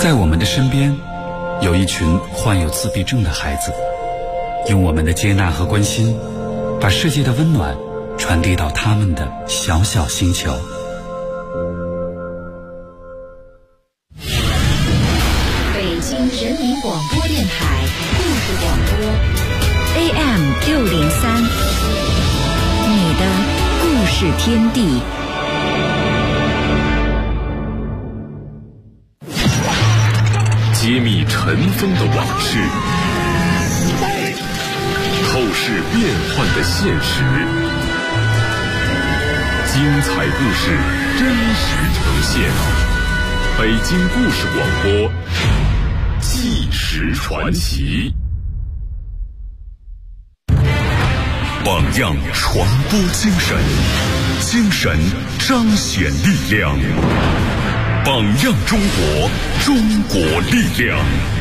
在我们的身边，有一群患有自闭症的孩子，用我们的接纳和关心，把世界的温暖传递到他们的小小星球。 北京人民广播电台故事广播 AM603，你的故事天地。 揭秘尘封的往事，透视变幻的现实，精彩故事真实呈现。北京故事广播，纪实传奇。榜样传播精神，精神彰显力量。榜样中国，中国力量。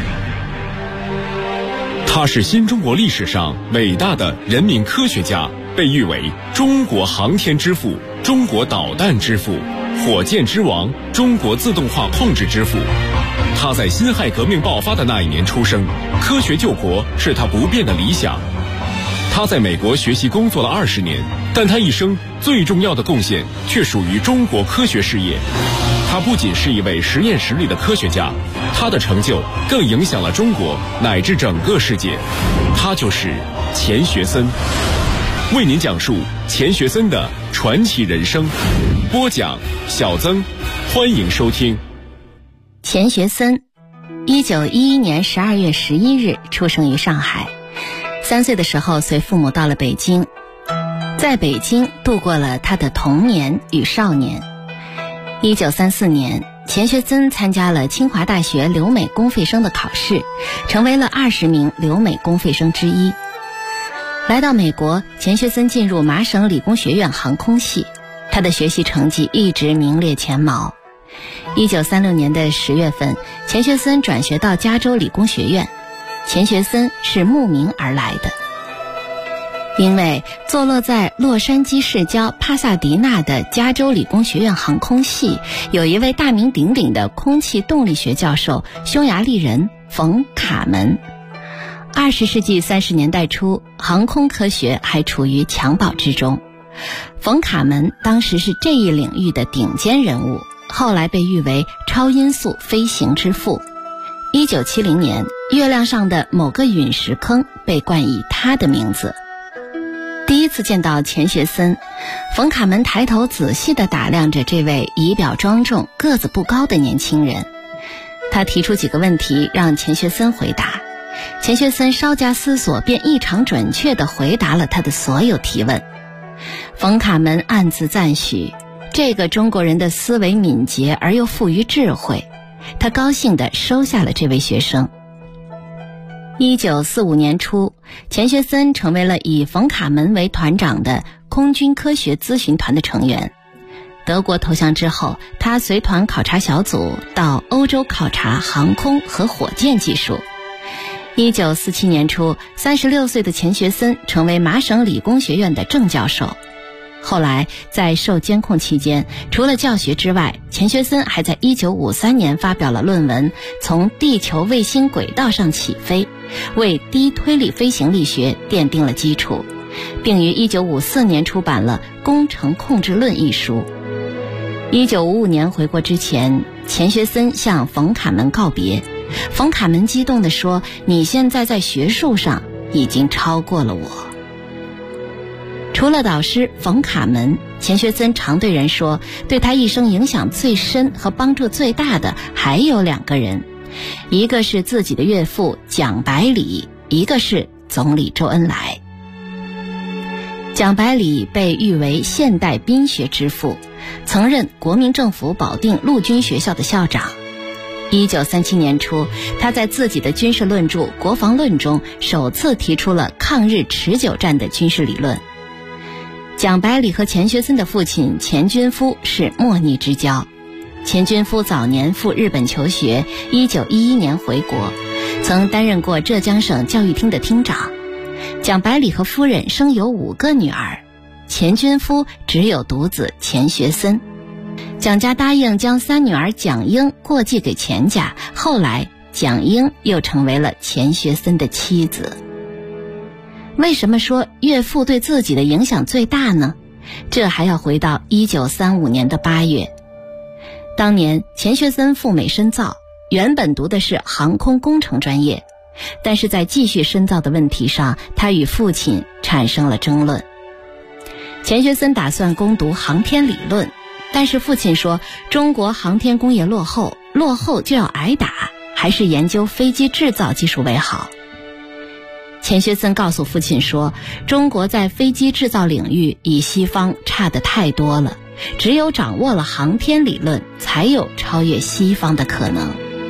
他是新中国历史上伟大的人民科学家，被誉为中国航天之父、中国导弹之父、火箭之王、中国自动化控制之父。他在辛亥革命爆发的那一年出生，科学救国是他不变的理想。他在美国学习工作了20年，但他一生最重要的贡献却属于中国科学事业。他不仅是一位实验室里的科学家，他的成就更影响了中国乃至整个世界。他就是钱学森，为您讲述钱学森的传奇人生。播讲小曾，欢迎收听。 钱学森1911年12月11日出生于上海，3岁的时候随父母到了北京，在北京度过了他的童年与少年。1934年，钱学森参加了清华大学留美公费生的考试，成为了20名留美公费生之一。来到美国，钱学森进入麻省理工学院航空系，他的学习成绩一直名列前茅。1936年的10月份，钱学森转学到加州理工学院。钱学森是慕名而来的，因为坐落在洛杉矶市郊帕萨迪纳的加州理工学院航空系有一位大名鼎鼎的空气动力学教授，匈牙利人冯·卡门。20世纪30年代初，航空科学还处于襁褓之中。冯·卡门当时是这一领域的顶尖人物，后来被誉为超音速飞行之父。1970年，月亮上的某个陨石坑被冠以他的名字。第一次见到钱学森，冯·卡门抬头仔细地打量着这位仪表庄重、个子不高的年轻人。他提出几个问题让钱学森回答，钱学森稍加思索便异常准确地回答了他的所有提问。冯·卡门暗自赞许，这个中国人的思维敏捷而又富于智慧，他高兴地收下了这位学生。1945年初，钱学森成为了以冯·卡门为团长的空军科学咨询团的成员。德国投降之后，他随团考察小组到欧洲考察航空和火箭技术。1947年初，36岁的钱学森成为麻省理工学院的正教授。后来在受监控期间，除了教学之外，钱学森还在1953年发表了论文《从地球卫星轨道上起飞》，为低推力飞行力学奠定了基础，并于1954年出版了《工程控制论》一书。1955年回国之前，钱学森向冯·卡门告别。冯·卡门激动地说：“你现在在学术上已经超过了我。”除了导师冯·卡门，钱学森常对人说，对他一生影响最深和帮助最大的还有2个人，一个是自己的岳父蒋百里，一个是总理周恩来。蒋百里被誉为现代兵学之父，曾任国民政府保定陆军学校的校长。1937年初，他在自己的军事论著《国防论》中首次提出了抗日持久战的军事理论。蒋百里和钱学森的父亲钱均夫是莫逆之交。钱均夫早年赴日本求学，1911年回国，曾担任过浙江省教育厅的厅长。蒋百里和夫人生有5个女儿，钱均夫只有独子钱学森。 蒋家答应将三女儿蒋英过继给钱家，后来蒋英又成为了钱学森的妻子。为什么说岳父对自己的影响最大呢？这还要回到1935年的8月。当年钱学森赴美深造，原本读的是航空工程专业，但是在继续深造的问题上，他与父亲产生了争论。钱学森打算攻读航天理论，但是父亲说中国航天工业落后就要挨打，还是研究飞机制造技术为好。钱学森告诉父亲说，中国在飞机制造领域比西方差得太多了，只有掌握了航天理论，才有超越西方的可能。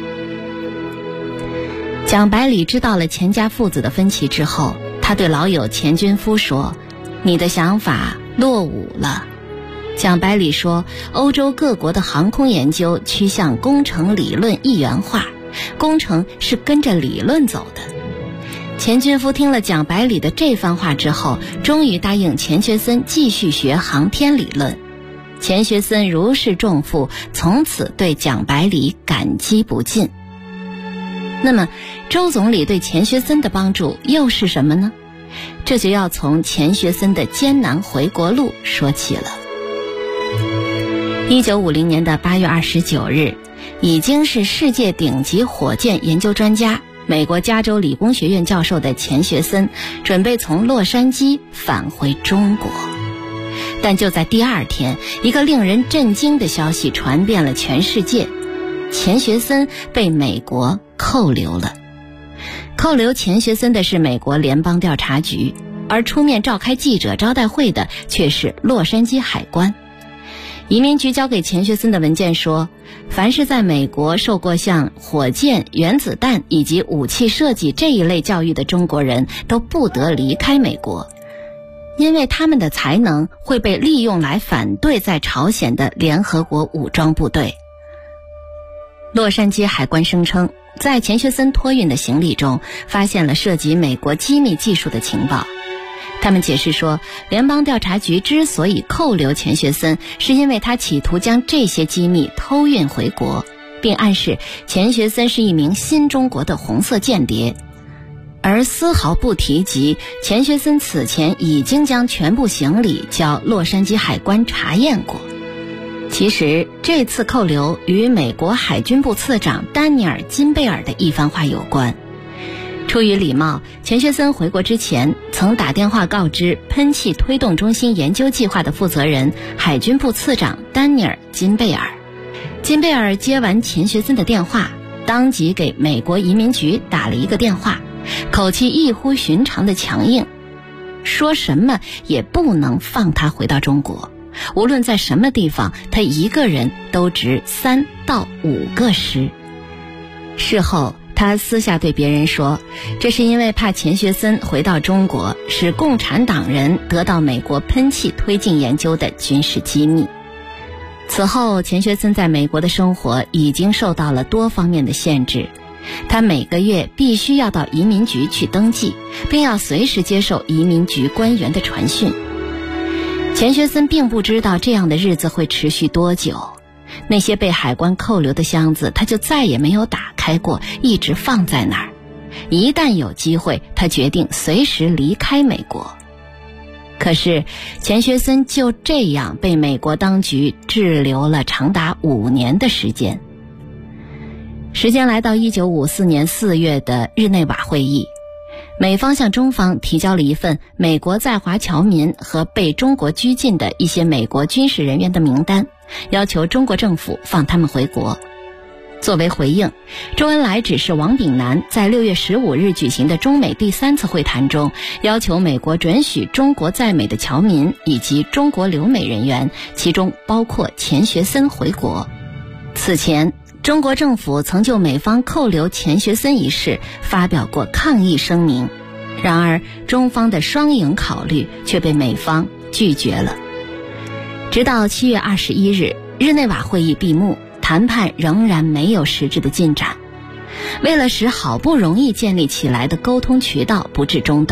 蒋百里知道了钱家父子的分歧之后，他对老友钱军夫说，你的想法落伍了。蒋百里说，欧洲各国的航空研究趋向工程理论一元化，工程是跟着理论走的。钱军夫听了蒋百里的这番话之后，终于答应钱学森继续学航天理论。钱学森如释重负，从此对蒋百里感激不尽。那么周总理对钱学森的帮助又是什么呢？这就要从钱学森的艰难回国路说起了。1950年的8月29日，已经是世界顶级火箭研究专家，美国加州理工学院教授的钱学森准备从洛杉矶返回中国。但就在第二天，一个令人震惊的消息传遍了全世界，钱学森被美国扣留了。扣留钱学森的是美国联邦调查局，而出面召开记者招待会的却是洛杉矶海关。移民局交给钱学森的文件说，凡是在美国受过像火箭、原子弹以及武器设计这一类教育的中国人都不得离开美国，因为他们的才能会被利用来反对在朝鲜的联合国武装部队。洛杉矶海关声称，在钱学森托运的行李中发现了涉及美国机密技术的情报。他们解释说，联邦调查局之所以扣留钱学森，是因为他企图将这些机密偷运回国，并暗示钱学森是一名新中国的红色间谍，而丝毫不提及钱学森此前已经将全部行李交洛杉矶海关查验过。其实这次扣留与美国海军部次长丹尼尔·金贝尔的一番话有关。出于礼貌，钱学森回国之前曾打电话告知喷气推动中心研究计划的负责人海军部次长丹尼尔·金贝尔。金贝尔接完钱学森的电话，当即给美国移民局打了一个电话，口气异乎寻常的强硬，说什么也不能放他回到中国，无论在什么地方，他一个人都值3到5个师。事后他私下对别人说，这是因为怕钱学森回到中国，使共产党人得到美国喷气推进研究的军事机密。此后，钱学森在美国的生活已经受到了多方面的限制，他每个月必须要到移民局去登记，并要随时接受移民局官员的传讯。钱学森并不知道这样的日子会持续多久，那些被海关扣留的箱子他就再也没有打开过，一直放在那儿。一旦有机会，他决定随时离开美国。可是钱学森就这样被美国当局滞留了长达5年的时间。时间来到1954年4月的日内瓦会议，美方向中方提交了一份美国在华侨民和被中国拘禁的一些美国军事人员的名单，要求中国政府放他们回国。作为回应，周恩来指示王炳南在6月15日举行的中美第3次会谈中，要求美国准许中国在美的侨民以及中国留美人员，其中包括钱学森回国。此前，中国政府曾就美方扣留钱学森一事发表过抗议声明，然而中方的双赢考虑却被美方拒绝了。直到7月21日，日内瓦会议闭幕，谈判仍然没有实质的进展。为了使好不容易建立起来的沟通渠道不致中断，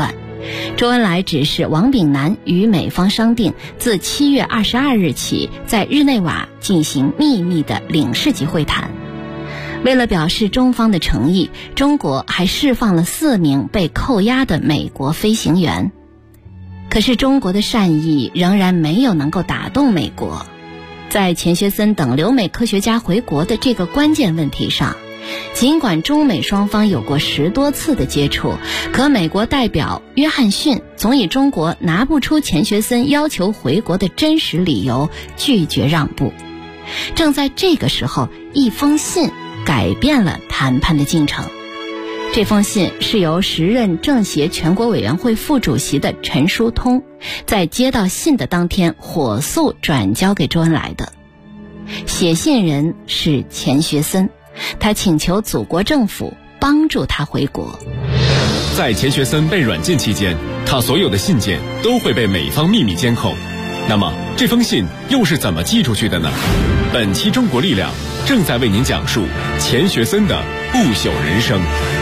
周恩来指示王炳南与美方商定，自7月22日起在日内瓦进行秘密的领事级会谈。为了表示中方的诚意，中国还释放了4名被扣押的美国飞行员。可是中国的善意仍然没有能够打动美国。在钱学森等留美科学家回国的这个关键问题上，尽管中美双方有过10多次的接触，可美国代表约翰逊总以中国拿不出钱学森要求回国的真实理由拒绝让步。正在这个时候，一封信改变了谈判的进程。这封信是由时任政协全国委员会副主席的陈书通在接到信的当天火速转交给周恩来的。写信人是钱学森，他请求祖国政府帮助他回国。 在钱学森被软禁期间，他所有的信件都会被美方秘密监控。那么这封信又是怎么寄出去的呢？本期中国力量正在为您讲述钱学森的不朽人生。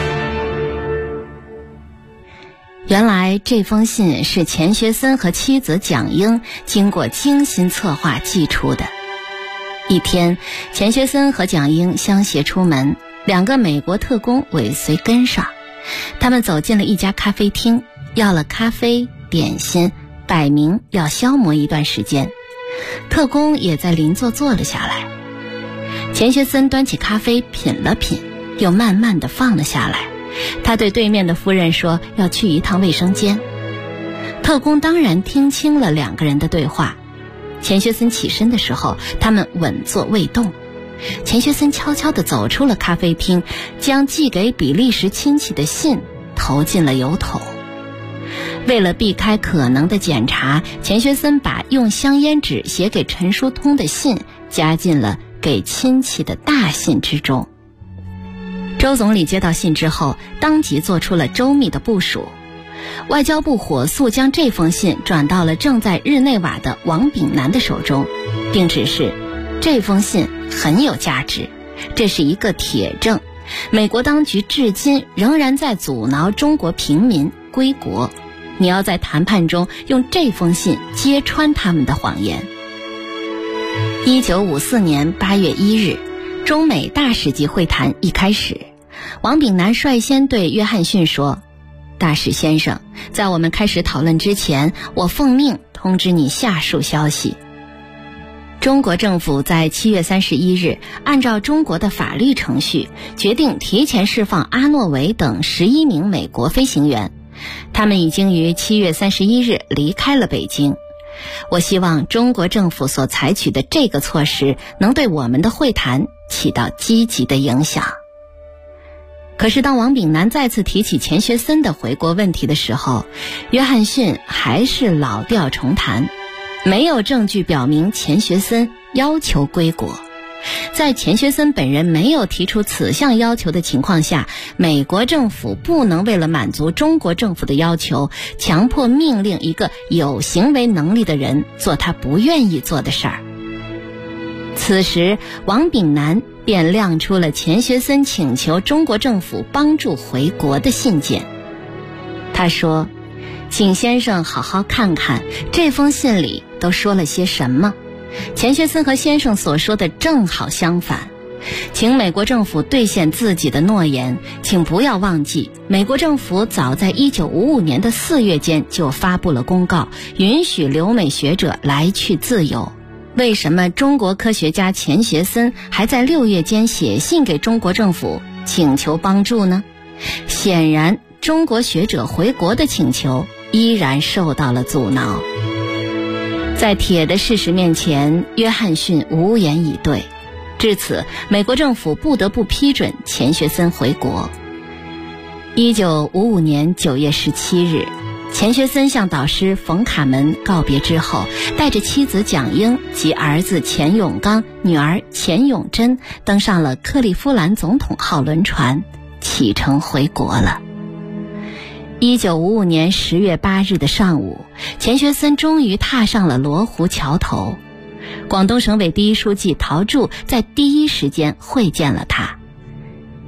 原来这封信是钱学森和妻子蒋英经过精心策划寄出的。一天，钱学森和蒋英相携出门，2个美国特工尾随跟上。他们走进了一家咖啡厅，要了咖啡、点心，摆明要消磨一段时间。特工也在邻座坐了下来。钱学森端起咖啡品了品，又慢慢地放了下来。他对对面的夫人说要去一趟卫生间。特工当然听清了2个人的对话。钱学森起身的时候，他们稳坐未动。钱学森悄悄地走出了咖啡厅，将寄给比利时亲戚的信投进了邮筒。为了避开可能的检查，钱学森把用香烟纸写给陈书通的信加进了给亲戚的大信之中。周总理接到信之后，当即做出了周密的部署。外交部火速将这封信转到了正在日内瓦的王炳南的手中，并指示这封信很有价值，这是一个铁证，美国当局至今仍然在阻挠中国平民归国，你要在谈判中用这封信揭穿他们的谎言。1954年8月1日，中美大使级会谈一开始，王炳南率先对约翰逊说：大使先生，在我们开始讨论之前，我奉命通知你下述消息。中国政府在7月31日按照中国的法律程序，决定提前释放阿诺维等11名美国飞行员，他们已经于7月31日离开了北京。我希望中国政府所采取的这个措施能对我们的会谈起到积极的影响。可是当王炳南再次提起钱学森的回国问题的时候，约翰逊还是老调重弹，没有证据表明钱学森要求归国。在钱学森本人没有提出此项要求的情况下，美国政府不能为了满足中国政府的要求，强迫命令一个有行为能力的人做他不愿意做的事儿。此时，王炳南便亮出了钱学森请求中国政府帮助回国的信件。他说：请先生好好看看这封信里都说了些什么，钱学森和先生所说的正好相反，请美国政府兑现自己的诺言。请不要忘记，美国政府早在1955年的4月间就发布了公告，允许留美学者来去自由。为什么中国科学家钱学森还在6月间写信给中国政府请求帮助呢？显然，中国学者回国的请求依然受到了阻挠。在铁的事实面前，约翰逊无言以对。至此，美国政府不得不批准钱学森回国。1955年9月17日，钱学森向导师冯卡门告别之后，带着妻子蒋英及儿子钱永刚、女儿钱永珍登上了克利夫兰总统号轮船，启程回国了。1955年10月8日的上午，钱学森终于踏上了罗湖桥头。广东省委第一书记陶铸在第一时间会见了他。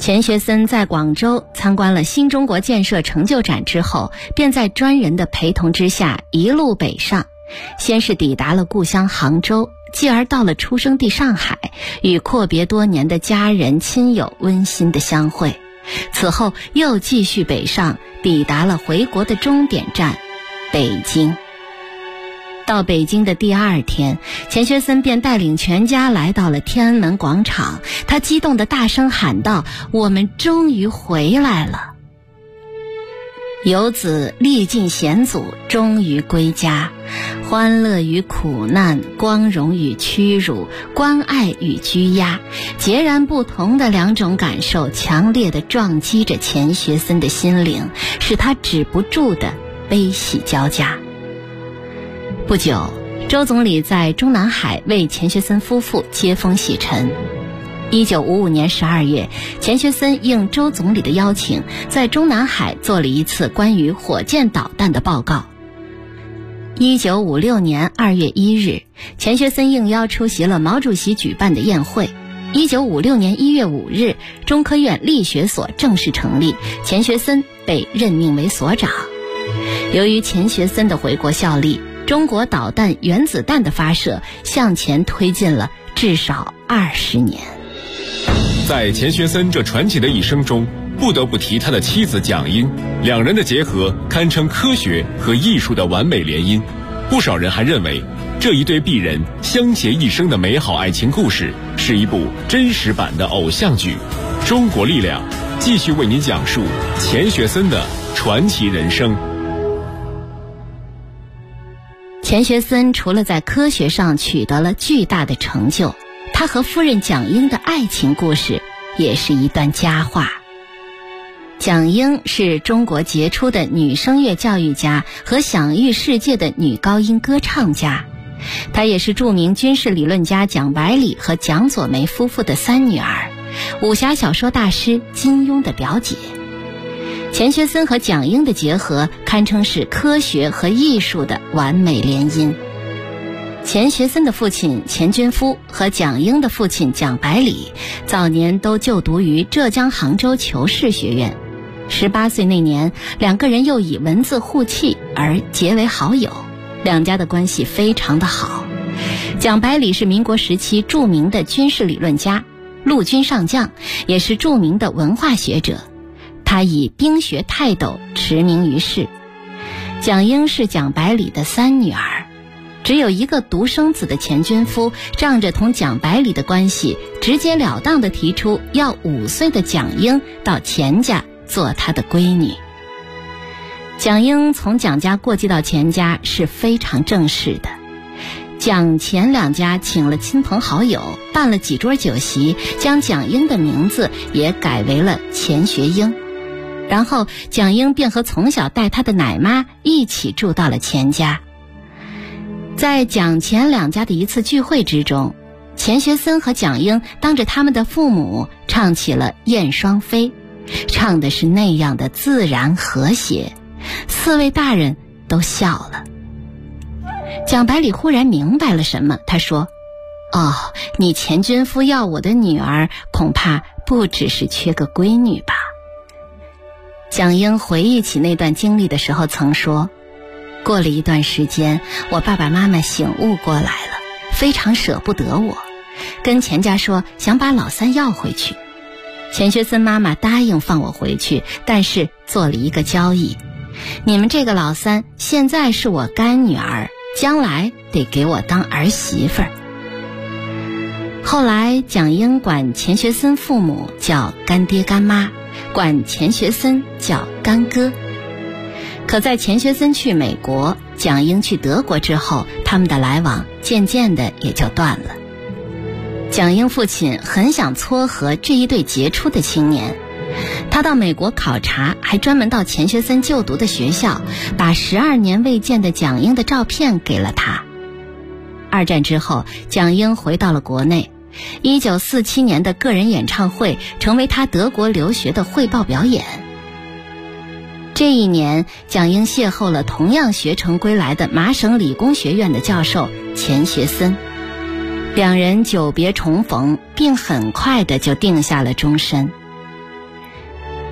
钱学森在广州参观了新中国建设成就展之后，便在专人的陪同之下一路北上，先是抵达了故乡杭州，继而到了出生地上海，与阔别多年的家人亲友温馨的相会。此后又继续北上，抵达了回国的终点站北京。到北京的第二天，钱学森便带领全家来到了天安门广场，他激动地大声喊道：“我们终于回来了！游子历尽险阻，终于归家。欢乐与苦难，光荣与屈辱，关爱与拘押，截然不同的两种感受强烈地撞击着钱学森的心灵，使他止不住的悲喜交加。不久，周总理在中南海为钱学森夫妇接风洗尘。1955年12月，钱学森应周总理的邀请，在中南海做了一次关于火箭导弹的报告。1956年2月1日，钱学森应邀出席了毛主席举办的宴会。1956年1月5日，中科院力学所正式成立，钱学森被任命为所长。由于钱学森的回国效力，中国导弹原子弹的发射向前推进了至少20年。 在钱学森这传奇的一生中，不得不提他的妻子蒋英，两人的结合堪称科学和艺术的完美联姻。不少人还认为，这一对璧人相携一生的美好爱情故事是一部真实版的偶像剧。中国力量继续为您讲述钱学森的传奇人生。 钱学森除了在科学上取得了巨大的成就，他和夫人蒋英的爱情故事也是一段佳话。蒋英是中国杰出的女声乐教育家和享誉世界的女高音歌唱家，她也是著名军事理论家蒋百里和蒋左梅夫妇的三女儿，武侠小说大师金庸的表姐。钱学森和蒋英的结合堪称是科学和艺术的完美联姻。钱学森的父亲钱均夫和蒋英的父亲蒋百里早年都就读于浙江杭州求是学院。18岁那年，两个人又以文字互契而结为好友，两家的关系非常的好。蒋百里是民国时期著名的军事理论家，陆军上将，也是著名的文化学者。他以兵学泰斗驰名于世。蒋英是蒋百里的三女儿，只有一个独生子的钱均夫仗着同蒋百里的关系，直截了当地提出要5岁的蒋英到钱家做他的闺女。蒋英从蒋家过继到钱家是非常正式的，蒋钱两家请了亲朋好友，办了几桌酒席，将蒋英的名字也改为了钱学英。然后蒋英便和从小带她的奶妈一起住到了钱家。在蒋钱两家的一次聚会之中，钱学森和蒋英当着他们的父母唱起了《燕双飞》，唱的是那样的自然和谐，4位大人都笑了。蒋百里忽然明白了什么，他说：“哦，你钱均夫要我的女儿，恐怕不只是缺个闺女吧。”蒋英回忆起那段经历的时候曾说，过了一段时间，我爸爸妈妈醒悟过来了，非常舍不得我，跟钱家说想把老三要回去。钱学森妈妈答应放我回去，但是做了一个交易，你们这个老三现在是我干女儿，将来得给我当儿媳妇儿。后来蒋英管钱学森父母叫干爹干妈，管钱学森叫干哥。可在钱学森去美国，蒋英去德国之后，他们的来往渐渐的也就断了。蒋英父亲很想撮合这一对杰出的青年，他到美国考察，还专门到钱学森就读的学校，把12年未见的蒋英的照片给了他。2战之后，蒋英回到了国内，1947年的个人演唱会成为他德国留学的汇报表演。这一年，蒋英邂逅了同样学成归来的麻省理工学院的教授钱学森，两人久别重逢，并很快的就定下了终身。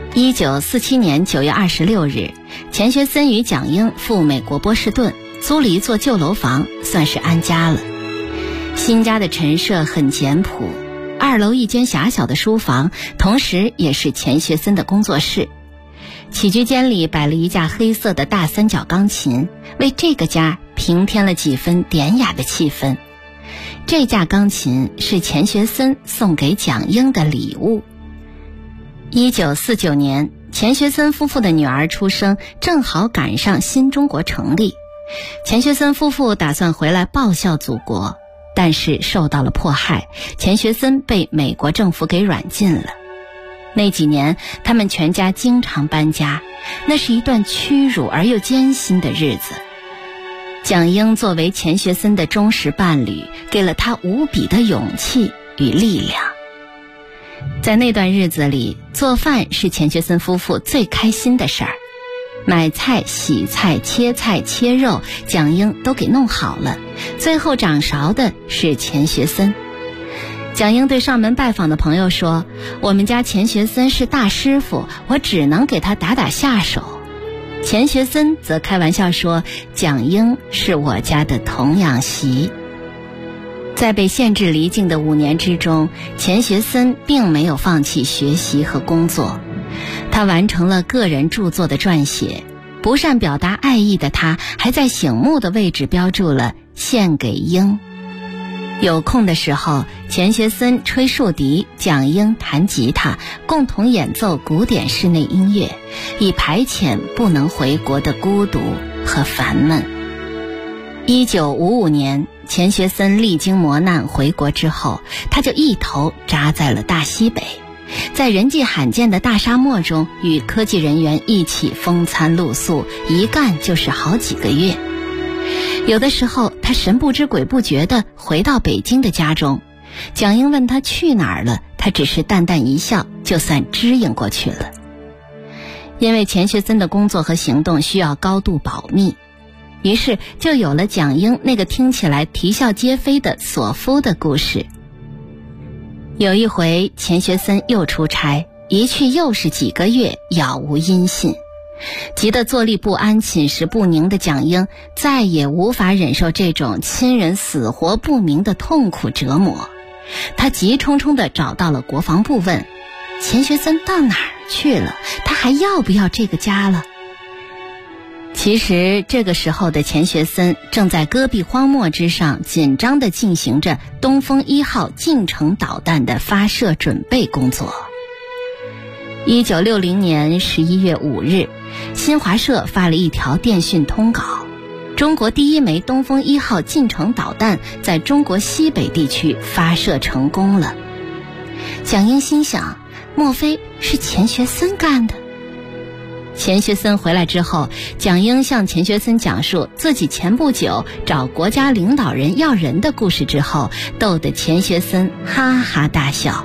1947年9月26日，钱学森与蒋英赴美国波士顿，租了一座旧楼房，算是安家了。新家的陈设很简朴，2楼一间狭小的书房，同时也是钱学森的工作室。起居间里摆了一架黑色的大三角钢琴，为这个家平添了几分典雅的气氛。这架钢琴是钱学森送给蒋英的礼物。1949年，钱学森夫妇的女儿出生，正好赶上新中国成立。钱学森夫妇打算回来报效祖国，但是受到了迫害，钱学森被美国政府给软禁了。那几年，他们全家经常搬家，那是一段屈辱而又艰辛的日子。蒋英作为钱学森的忠实伴侣，给了他无比的勇气与力量。在那段日子里，做饭是钱学森夫妇最开心的事儿。买菜、洗菜、切菜、切肉，蒋英都给弄好了，最后掌勺的是钱学森。蒋英对上门拜访的朋友说，我们家钱学森是大师傅，我只能给他打打下手。钱学森则开玩笑说，蒋英是我家的童养媳。在被限制离境的5年之中，钱学森并没有放弃学习和工作，他完成了个人著作的撰写。不善表达爱意的他，还在醒目的位置标注了献给英。有空的时候，钱学森吹竖笛，蒋英弹吉他，共同演奏古典室内音乐，以排遣不能回国的孤独和烦闷。1955年，钱学森历经磨难回国之后，他就一头扎在了大西北，在人迹罕见的大沙漠中与科技人员一起风餐露宿，一干就是好几个月。有的时候他神不知鬼不觉地回到北京的家中，蒋英问他去哪儿了，他只是淡淡一笑，就算支应过去了。因为钱学森的工作和行动需要高度保密，于是就有了蒋英那个听起来啼笑皆非的索夫的故事。有一回，钱学森又出差，一去又是几个月，杳无音信。急得坐立不安、寝食不宁的蒋英再也无法忍受这种亲人死活不明的痛苦折磨。他急冲冲地找到了国防部，问钱学森到哪儿去了，他还要不要这个家了？其实这个时候的钱学森正在戈壁荒漠之上紧张地进行着东风1号近程导弹的发射准备工作。1960年11月5日，新华社发了一条电讯通稿，中国第一枚东风1号近程导弹在中国西北地区发射成功了。蒋英心想，莫非是钱学森干的？钱学森回来之后，蒋英向钱学森讲述自己前不久找国家领导人要人的故事之后，逗得钱学森哈哈大笑。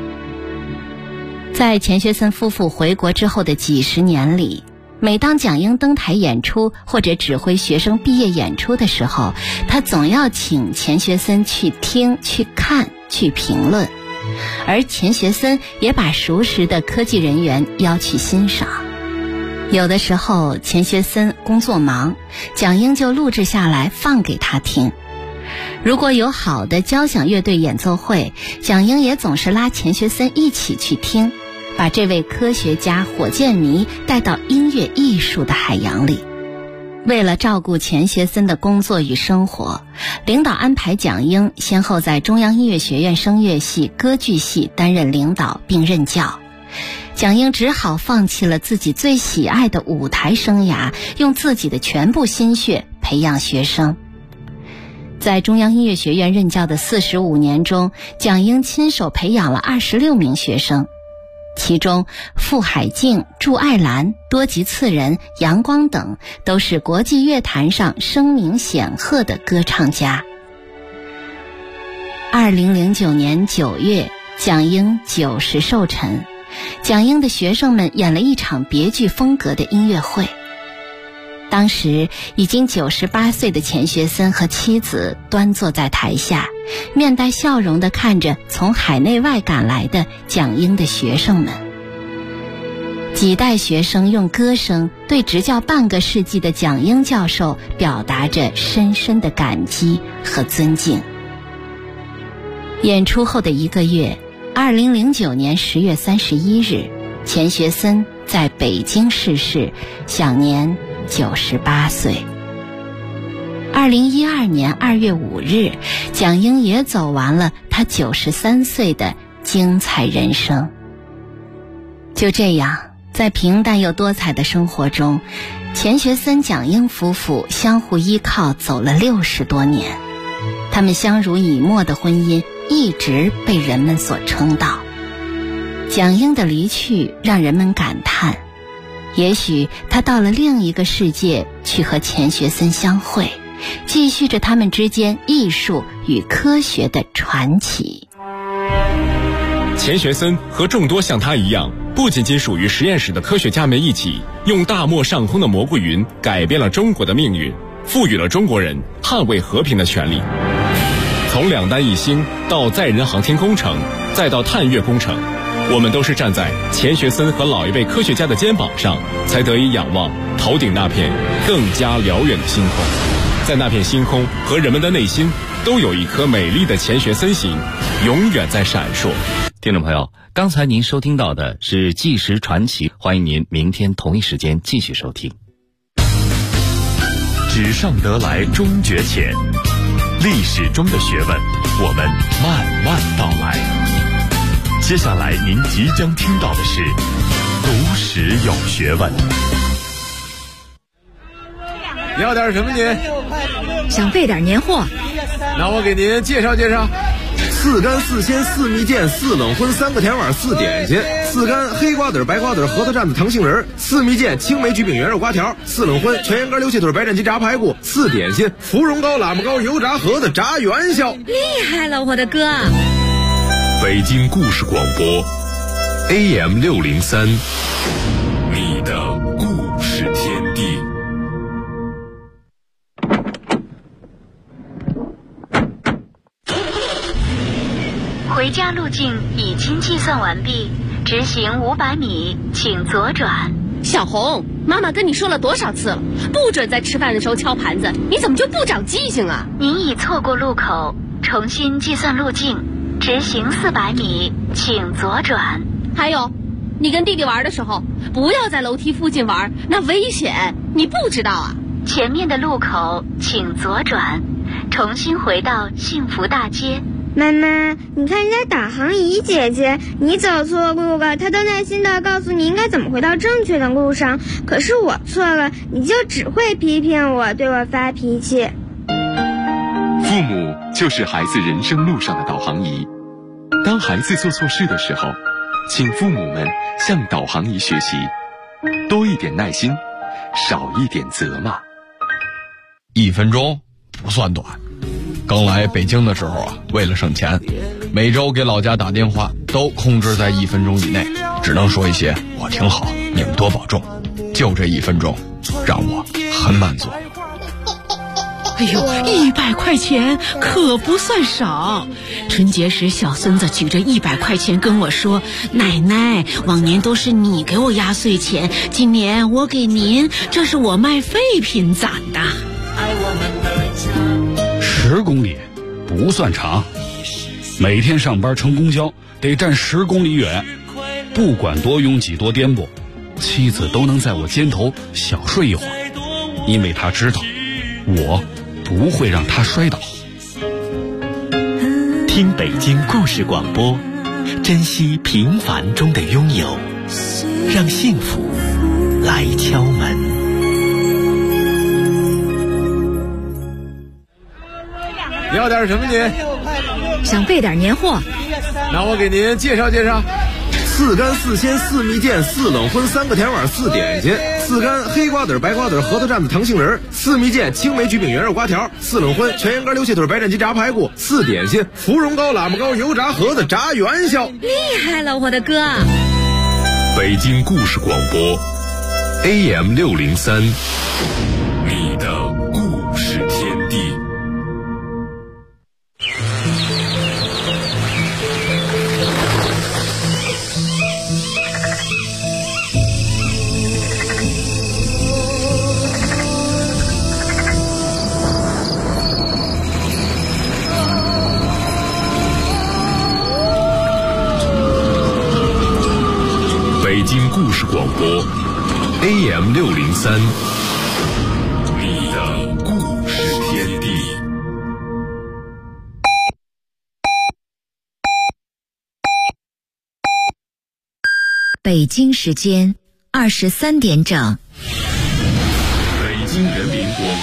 在钱学森夫妇回国之后的几十年里，每当蒋英登台演出或者指挥学生毕业演出的时候，他总要请钱学森去听、去看、去评论，而钱学森也把熟识的科技人员邀去欣赏。有的时候钱学森工作忙，蒋英就录制下来放给他听。如果有好的交响乐队演奏会，蒋英也总是拉钱学森一起去听，把这位科学家、火箭迷带到音乐艺术的海洋里。为了照顾钱学森的工作与生活，领导安排蒋英先后在中央音乐学院声乐系、歌剧系担任领导并任教。蒋英只好放弃了自己最喜爱的舞台生涯，用自己的全部心血培养学生。在中央音乐学院任教的45年中，蒋英亲手培养了26名学生，其中傅海静、祝爱兰、多吉次仁、杨光等都是国际乐坛上声名显赫的歌唱家。2009年9月，蒋英90寿辰，蒋英的学生们演了一场别具风格的音乐会。当时已经98岁的钱学森和妻子端坐在台下，面带笑容地看着从海内外赶来的蒋英的学生们。 几代学生用歌声对执教半个世纪的蒋英教授表达着深深的感激和尊敬。演出后的1个月，2009年10月31日，钱学森在北京逝世，享年98岁。2012年2月5日，蒋英也走完了他93岁的精彩人生。就这样，在平淡又多彩的生活中，钱学森、蒋英夫妇相互依靠走了60多年，他们相濡以沫的婚姻一直被人们所称道。蒋英的离去让人们感叹，也许他到了另一个世界去和钱学森相会，继续着他们之间艺术与科学的传奇。 钱学森和众多像他一样不仅仅属于实验室的科学家们一起，用大漠上空的蘑菇云改变了中国的命运，赋予了中国人捍卫和平的权利。从2弹1星到载人航天工程，再到探月工程，我们都是站在钱学森和老一辈科学家的肩膀上，才得以仰望头顶那片更加辽远的星空。在那片星空和人们的内心，都有一颗美丽的钱学森星，永远在闪烁。 听众朋友，刚才您收听到的是纪实传奇，欢迎您明天同一时间继续收听。 纸上得来终觉浅，历史中的学问，我们慢慢道来。接下来您即将听到的是读史有学问。 要点什么您？ 想备点年货。 那我给您介绍介绍。4干4鲜4蜜饯4冷荤3个甜碗4点心，4干黑瓜子白瓜子核桃蘸子糖杏仁，4蜜饯青梅橘饼圆肉瓜条，4冷荤全羊肝溜蟹腿白斩鸡炸排骨，4点心芙蓉糕喇嘛糕油炸盒子炸元宵。 厉害了，我的哥！ 北京故事广播 AM603， 你的故事天地。 回家路径已经计算完毕，直行500米，请左转。 小红，妈妈跟你说了多少次了，不准在吃饭的时候敲盘子，你怎么就不长记性啊？ 您已错过路口，重新计算路径，直行400米，请左转。 还有，你跟弟弟玩的时候，不要在楼梯附近玩，那危险，你不知道啊？ 前面的路口请左转，重新回到幸福大街。 妈妈，你看人家导航仪姐姐，你走错路了，她都耐心地告诉你应该怎么回到正确的路上，可是我错了，你就只会批评我，对我发脾气。 父母就是孩子人生路上的导航仪，当孩子做错事的时候，请父母们向导航仪学习，多一点耐心，少一点责骂。 1分钟不算短。刚来北京的时候啊，为了省钱，每周给老家打电话都控制在1分钟以内，只能说一些我挺好，你们多保重。就这1分钟，让我很满足。 哎呦，100块钱可不算少。春节时小孙子举着100块钱跟我说，奶奶，往年都是你给我压岁钱，今年我给您，这是我卖废品攒的。 10公里不算长，每天上班乘公交得站10公里远，不管多拥挤多颠簸，妻子都能在我肩头小睡一会儿，因为她知道我不会让她摔倒。 听北京故事广播，珍惜平凡中的拥有，让幸福来敲门。 要点什么您？ 想备点年货。 那我给您介绍介绍。4干4鲜4蜜饯4冷荤3个甜碗4点心，4干黑瓜子白瓜子核桃蘸子糖杏仁，4蜜饯青梅橘饼圆肉瓜条，4冷荤全羊肝溜蟹腿白斩鸡炸排骨，4点心芙蓉糕喇嘛糕油炸盒子炸元宵。 厉害了，我的哥！ 北京故事广播 AM603， 你的故事天地。 北京故事广播 AM603，你的故事天地。 北京时间23点整。 北京人民广